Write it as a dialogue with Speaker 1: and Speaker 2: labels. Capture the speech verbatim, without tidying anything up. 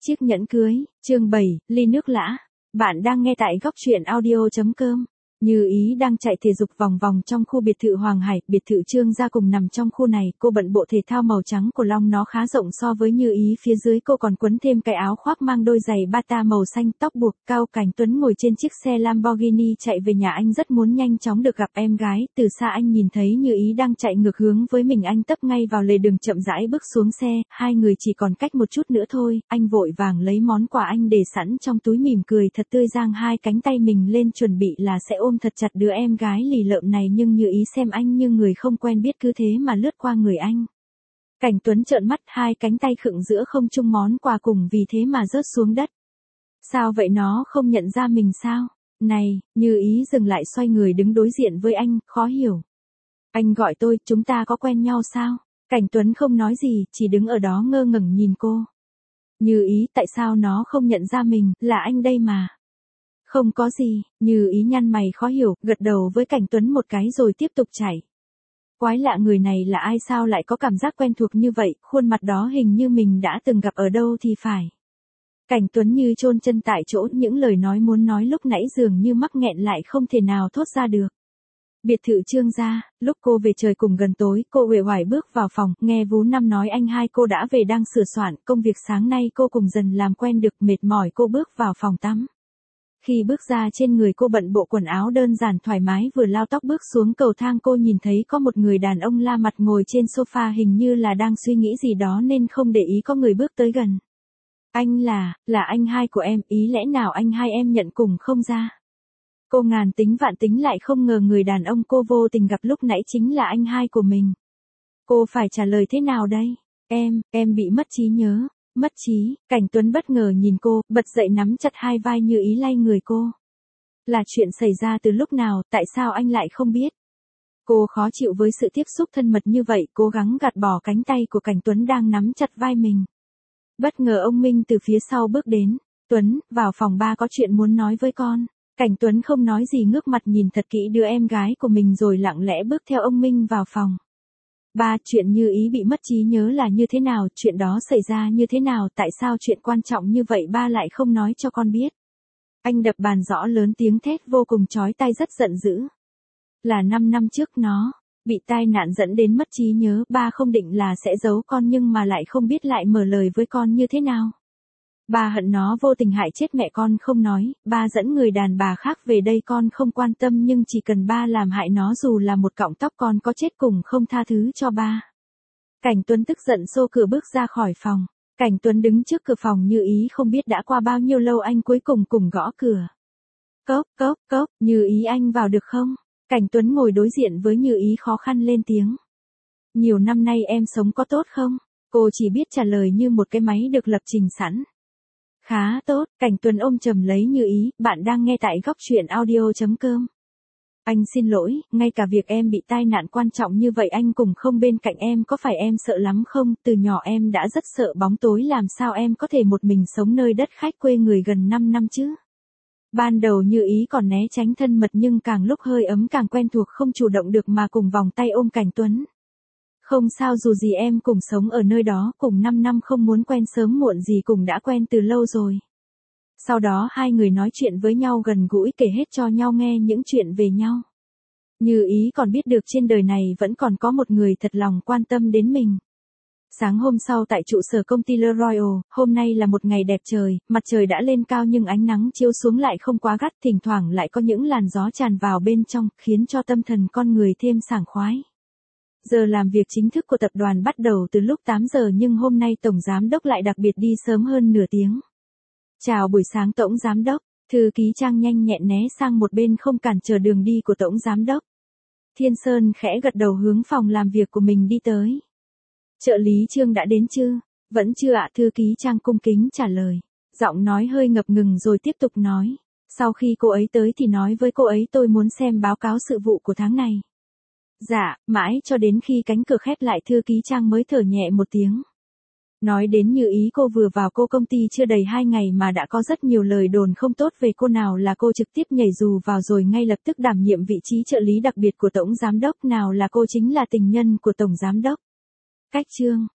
Speaker 1: Chiếc nhẫn cưới, chương bảy, ly nước lã. Bạn đang nghe tại góc truyện audio.com. Như Ý đang chạy thể dục vòng vòng trong khu biệt thự Hoàng Hải, biệt thự Trương gia cùng nằm trong khu này, cô bận bộ thể thao màu trắng của Long nó khá rộng so với Như Ý, phía dưới cô còn quấn thêm cái áo khoác mang đôi giày bata màu xanh, tóc buộc, Cao Cảnh Tuấn ngồi trên chiếc xe Lamborghini chạy về nhà anh rất muốn nhanh chóng được gặp em gái, từ xa anh nhìn thấy Như Ý đang chạy ngược hướng với mình, anh tấp ngay vào lề đường chậm rãi bước xuống xe, hai người chỉ còn cách một chút nữa thôi, anh vội vàng lấy món quà anh để sẵn trong túi mỉm cười thật tươi giang hai cánh tay mình lên chuẩn bị là sẽ ôm thật chặt đứa em gái lì lợm này, nhưng Như Ý xem anh như người không quen biết cứ thế mà lướt qua người anh. Cảnh Tuấn trợn mắt, hai cánh tay khựng giữa không trung, món quà cùng vì thế mà rớt xuống đất. Sao vậy, nó không nhận ra mình sao? Này, Như Ý dừng lại xoay người đứng đối diện với anh, khó hiểu. Anh gọi tôi, chúng ta có quen nhau sao? Cảnh Tuấn không nói gì, chỉ đứng ở đó ngơ ngẩn nhìn cô. Như Ý, tại sao nó không nhận ra mình, là anh đây mà. Không có gì, Như Ý nhăn mày khó hiểu, gật đầu với Cảnh Tuấn một cái rồi tiếp tục chạy. Quái lạ, người này là ai, sao lại có cảm giác quen thuộc như vậy, khuôn mặt đó hình như mình đã từng gặp ở đâu thì phải. Cảnh Tuấn như chôn chân tại chỗ, những lời nói muốn nói lúc nãy dường như mắc nghẹn lại không thể nào thốt ra được. Biệt thự Trương gia, lúc cô về trời cùng gần tối, cô uể oải bước vào phòng, nghe Vú Năm nói anh hai cô đã về đang sửa soạn, công việc sáng nay cô cùng dần làm quen được, mệt mỏi cô bước vào phòng tắm. Khi bước ra trên người cô bận bộ quần áo đơn giản thoải mái, vừa lau tóc bước xuống cầu thang cô nhìn thấy có một người đàn ông la mặt ngồi trên sofa, hình như là đang suy nghĩ gì đó nên không để ý có người bước tới gần. Anh là, là anh hai của em, ý lẽ nào anh hai em nhận cùng không ra? Cô ngàn tính vạn tính lại không ngờ người đàn ông cô vô tình gặp lúc nãy chính là anh hai của mình. Cô phải trả lời thế nào đây? Em, em bị mất trí nhớ. Mất trí, Cảnh Tuấn bất ngờ nhìn cô, bật dậy nắm chặt hai vai Như Ý lay người cô. Là chuyện xảy ra từ lúc nào, tại sao anh lại không biết? Cô khó chịu với sự tiếp xúc thân mật như vậy, cố gắng gạt bỏ cánh tay của Cảnh Tuấn đang nắm chặt vai mình. Bất ngờ ông Minh từ phía sau bước đến. Tuấn, vào phòng, ba có chuyện muốn nói với con. Cảnh Tuấn không nói gì, ngước mặt nhìn thật kỹ đứa em gái của mình rồi lặng lẽ bước theo ông Minh vào phòng. Ba, chuyện Như Ý bị mất trí nhớ là như thế nào, chuyện đó xảy ra như thế nào, tại sao chuyện quan trọng như vậy ba lại không nói cho con biết? Anh đập bàn rõ lớn, tiếng thét vô cùng chói tai, rất giận dữ. Là năm năm trước nó bị tai nạn dẫn đến mất trí nhớ, ba không định là sẽ giấu con nhưng mà lại không biết lại mở lời với con như thế nào. Ba hận nó vô tình hại chết mẹ con không nói, ba dẫn người đàn bà khác về đây con không quan tâm, nhưng chỉ cần ba làm hại nó dù là một cọng tóc con có chết cùng không tha thứ cho ba. Cảnh Tuấn tức giận xô cửa bước ra khỏi phòng. Cảnh Tuấn đứng trước cửa phòng Như Ý, không biết đã qua bao nhiêu lâu anh cuối cùng cùng gõ cửa. Cốc, cốc, cốc, Như Ý, anh vào được không? Cảnh Tuấn ngồi đối diện với Như Ý khó khăn lên tiếng. Nhiều năm nay em sống có tốt không? Cô chỉ biết trả lời như một cái máy được lập trình sẵn. Khá tốt, Cảnh Tuấn ôm chầm lấy Như Ý, bạn đang nghe tại góc truyện audio.com. Anh xin lỗi, ngay cả việc em bị tai nạn quan trọng như vậy anh cũng không bên cạnh em, có phải em sợ lắm không? Từ nhỏ em đã rất sợ bóng tối, làm sao em có thể một mình sống nơi đất khách quê người gần năm năm chứ? Ban đầu Như Ý còn né tránh thân mật nhưng càng lúc hơi ấm càng quen thuộc, không chủ động được mà cùng vòng tay ôm Cảnh Tuấn. Không sao, dù gì em cùng sống ở nơi đó cùng năm năm, không muốn quen sớm muộn gì, cùng đã quen từ lâu rồi. Sau đó hai người nói chuyện với nhau gần gũi, kể hết cho nhau nghe những chuyện về nhau. Như Ý còn biết được trên đời này vẫn còn có một người thật lòng quan tâm đến mình. Sáng hôm sau tại trụ sở công ty Le Royal, hôm nay là một ngày đẹp trời, mặt trời đã lên cao nhưng ánh nắng chiếu xuống lại không quá gắt, thỉnh thoảng lại có những làn gió tràn vào bên trong, khiến cho tâm thần con người thêm sảng khoái. Giờ làm việc chính thức của tập đoàn bắt đầu từ lúc tám giờ nhưng hôm nay Tổng Giám đốc lại đặc biệt đi sớm hơn nửa tiếng. Chào buổi sáng Tổng Giám đốc, thư ký Trang nhanh nhẹn né sang một bên không cản trở đường đi của Tổng Giám đốc. Thiên Sơn khẽ gật đầu hướng phòng làm việc của mình đi tới. Trợ lý Trương đã đến chưa? Vẫn chưa ạ, thư ký Trang cung kính trả lời. Giọng nói hơi ngập ngừng rồi tiếp tục nói. Sau khi cô ấy tới thì nói với cô ấy tôi muốn xem báo cáo sự vụ của tháng này. Dạ, mãi cho đến khi cánh cửa khép lại thư ký Trang mới thở nhẹ một tiếng. Nói đến Như Ý, cô vừa vào cô công ty chưa đầy hai ngày mà đã có rất nhiều lời đồn không tốt về cô, nào là cô trực tiếp nhảy dù vào rồi ngay lập tức đảm nhiệm vị trí trợ lý đặc biệt của Tổng Giám đốc, nào là cô chính là tình nhân của Tổng Giám đốc. Cách Trương,